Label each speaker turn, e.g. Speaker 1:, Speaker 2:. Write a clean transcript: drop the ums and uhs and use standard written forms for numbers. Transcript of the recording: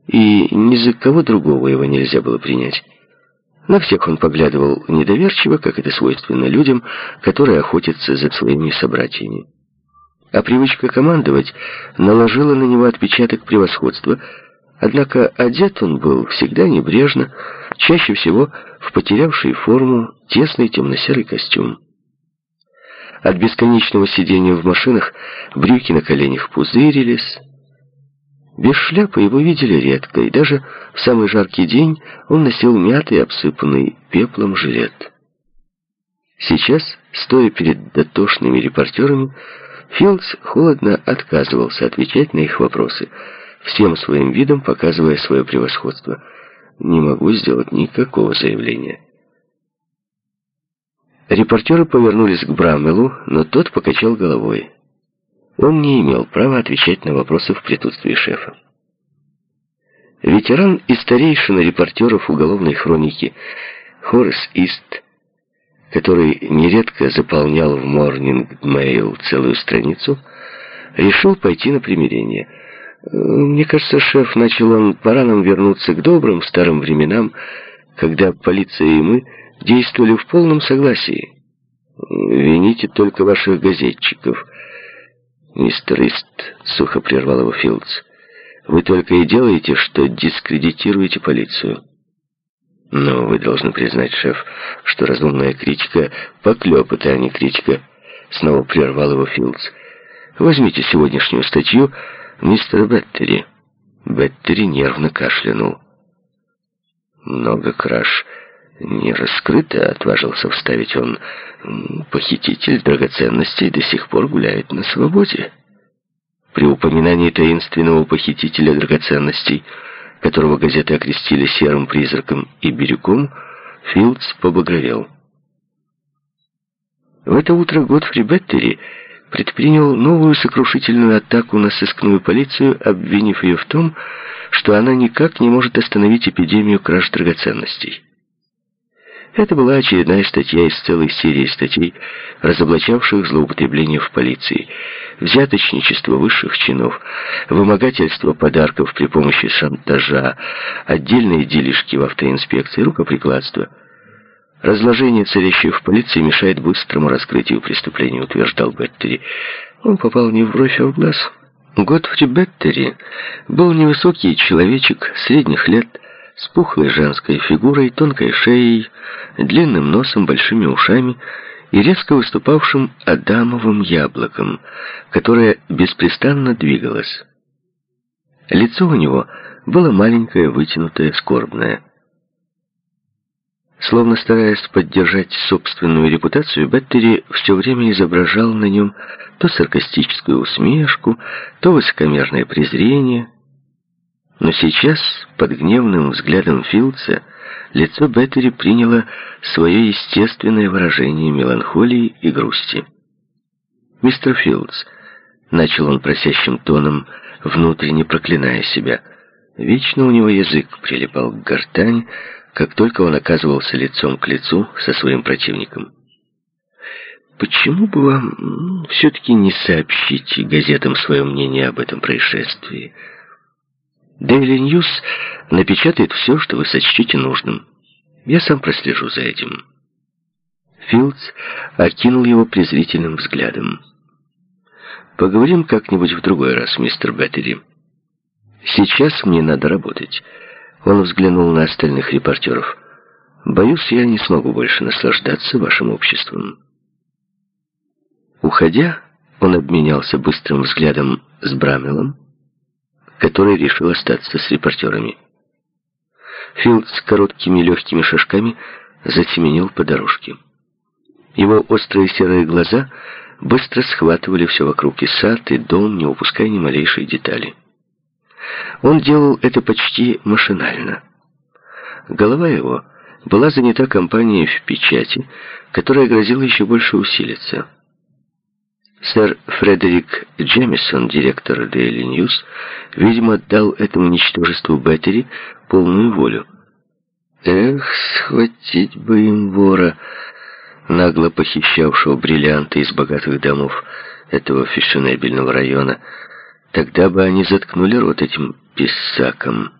Speaker 1: и ни за кого другого его нельзя было принять. На всех он поглядывал недоверчиво, как это свойственно людям, которые охотятся за своими собратьями. А привычка командовать наложила на него отпечаток превосходства, однако одет он был всегда небрежно, чаще всего в потерявший форму тесный темно-серый костюм. От бесконечного сидения в машинах брюки на коленях пузырились. Без шляпы его видели редко, и даже в самый жаркий день он носил мятый, обсыпанный пеплом жилет. Сейчас, стоя перед дотошными репортерами, Филдс холодно отказывался отвечать на их вопросы, всем своим видом показывая свое превосходство. «Не могу сделать никакого заявления». Репортеры повернулись к Браммелу, но тот покачал головой. Он не имел права отвечать на вопросы в присутствии шефа. Ветеран и старейшина репортеров уголовной хроники Хоррес Ист, который нередко заполнял в Morning Mail целую страницу, решил пойти на примирение. «Мне кажется, шеф, — начал он, — пора нам вернуться к добрым старым временам, когда полиция и мы действовали в полном согласии. Вините только ваших газетчиков». «Мистер Ист», — сухо прервал его Филдс, — «вы только и делаете, что дискредитируете полицию». «Но вы должны признать, шеф, что разумная критика — поклёпот, а не критика», — снова прервал его Филдс. «Возьмите сегодняшнюю статью мистера Беттери». Беттери нервно кашлянул. «Много краж не раскрыто», — отважился вставить он. «Похититель драгоценностей до сих пор гуляет на свободе». При упоминании таинственного похитителя драгоценностей, которого газеты окрестили серым призраком и бирюком, Филдс побагровел. В это утро Годфри Беттери предпринял новую сокрушительную атаку на сыскную полицию, обвинив ее в том, что она никак не может остановить эпидемию краж драгоценностей. Это была очередная статья из целой серии статей, разоблачавших злоупотребление в полиции, взяточничество высших чинов, вымогательство подарков при помощи шантажа, отдельные делишки в автоинспекции, рукоприкладство. «Разложение, царящее в полиции, мешает быстрому раскрытию преступления», — утверждал Беттери. Он попал не в бровь, а в глаз. Годфри Беттери был невысокий человечек средних лет, с пухлой женской фигурой, тонкой шеей, длинным носом, большими ушами и резко выступавшим адамовым яблоком, которое беспрестанно двигалось. Лицо у него было маленькое, вытянутое, скорбное. Словно стараясь поддержать собственную репутацию, Беттери все время изображал на нем то саркастическую усмешку, то высокомерное презрение. Но сейчас, под гневным взглядом Филдса, лицо Беттери приняло свое естественное выражение меланхолии и грусти. «Мистер Филдс», — начал он просящим тоном, внутренне проклиная себя, вечно у него язык прилипал к гортани, как только он оказывался лицом к лицу со своим противником. «Почему бы вам все-таки не сообщить газетам свое мнение об этом происшествии? Daily News напечатает все, что вы сочтете нужным. Я сам прослежу за этим». Филдс окинул его презрительным взглядом. «Поговорим как-нибудь в другой раз, мистер Беттери. Сейчас мне надо работать». Он взглянул на остальных репортеров. «Боюсь, я не смогу больше наслаждаться вашим обществом». Уходя, он обменялся быстрым взглядом с Браммелом, который решил остаться с репортерами. Филдс с короткими легкими шажками засеменил по дорожке. Его острые серые глаза быстро схватывали все вокруг, и сад, и дом, не упуская ни малейшей детали. Он делал это почти машинально. Голова его была занята кампанией в печати, которая грозила еще больше усилиться. Сэр Фредерик Джемисон, директор Daily News, видимо, дал этому ничтожеству Беттери полную волю. Эх, схватить бы им вора, нагло похищавшего бриллианты из богатых домов этого фешенебельного района. Тогда бы они заткнули рот этим писсакам.